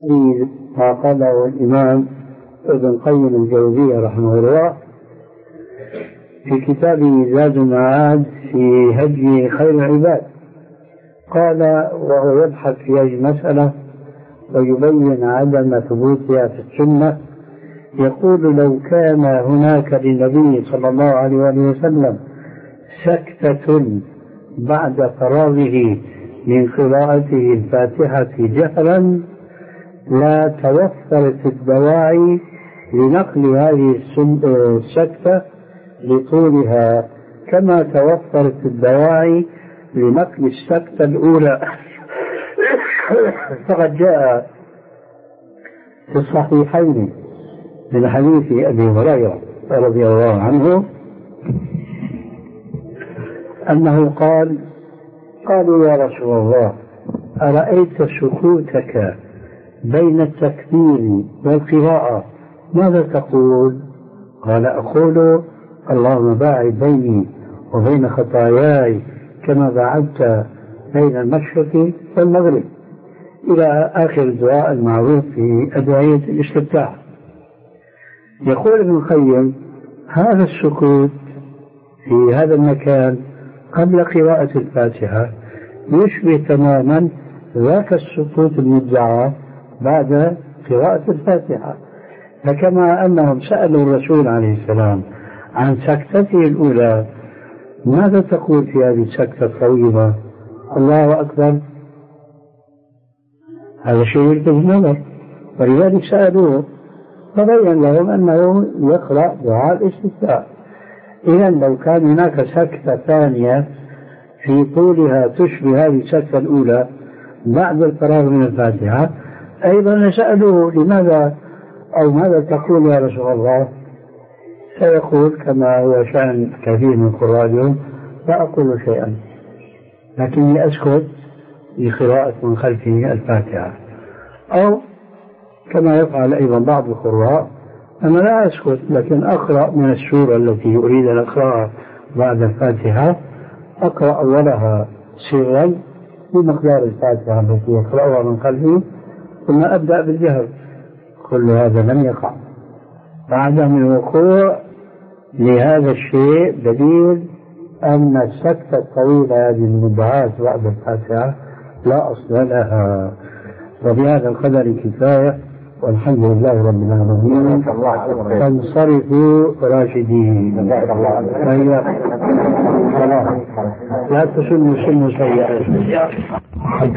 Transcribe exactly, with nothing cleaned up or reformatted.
ما قاله الإمام ابن القيم الجوزية رحمه الله في كتابه زاد المعاد في هدي خير العباد. قال وهو يبحث في هذه المسألة ويبين عدم ثبوتها في السنة، يقول لو كان هناك للنبي صلى الله عليه وسلم سكتة بعد فراغه من قراءته الفاتحة جهرا لا توفرت الدواعي لنقل هذه السكتة لطولها كما توفرت الدواعي لنقل السكتة الأولى. فقد جاء في الصحيحين من حديث أبي هريرة رضي الله عنه أنه قال قالوا يا رسول الله أرأيت سكوتك بين التكبير والقراءة ماذا تقول؟ قال أقول اللهم باعد بيني وبين خطاياي كما باعدت بين المشرق والمغرب، إلى آخر الدعاء المعروف في أدعية الاستفتاح. يقول ابن القيم هذا السكوت في هذا المكان قبل قراءة الفاتحة يشبه تماما ذاك السكوت المدعى بعد قراءة الفاتحة. فكما أنهم سألوا الرسول عليه السلام عن سكتته الأولى ماذا تقول في هذه السكتة الطويلة؟ الله أكبر، هذا شيء يلفت النظر، ولذلك سألوه فبين لهم أنه يقرأ دعاء الاستفتاء. إذا لو كان هناك سكتة ثانية في طولها تشبه هذه السكتة الأولى بعد الفراغ من الفاتحة أيضا سألوه لماذا أو ماذا تقول يا رسول الله؟ سيقول كما هو شأن كثير من القراء اليوم لا أقول شيئا لكني أسكت لقراءة من خلفه الفاتحة، أو كما يفعل أيضا بعض القراء أنا لا أسكت لكن أقرأ من السورة التي أريد أن أقرأها بعد الفاتحة، أقرأ أولها سرا بمقدار الفاتحة التي يقرأها من خلفه ثم أبدأ بالجهر. كل هذا لم يقع. بعدم الوقوع لهذا الشيء دليل أن السكتة الطويلة هذه المدعاة بعد الفاتحة لا أصل لها. وبهذا القدر كفاية والحمد لله رب العالمين. فانصرفوا راشدين. لا تسنوا سن سيئة.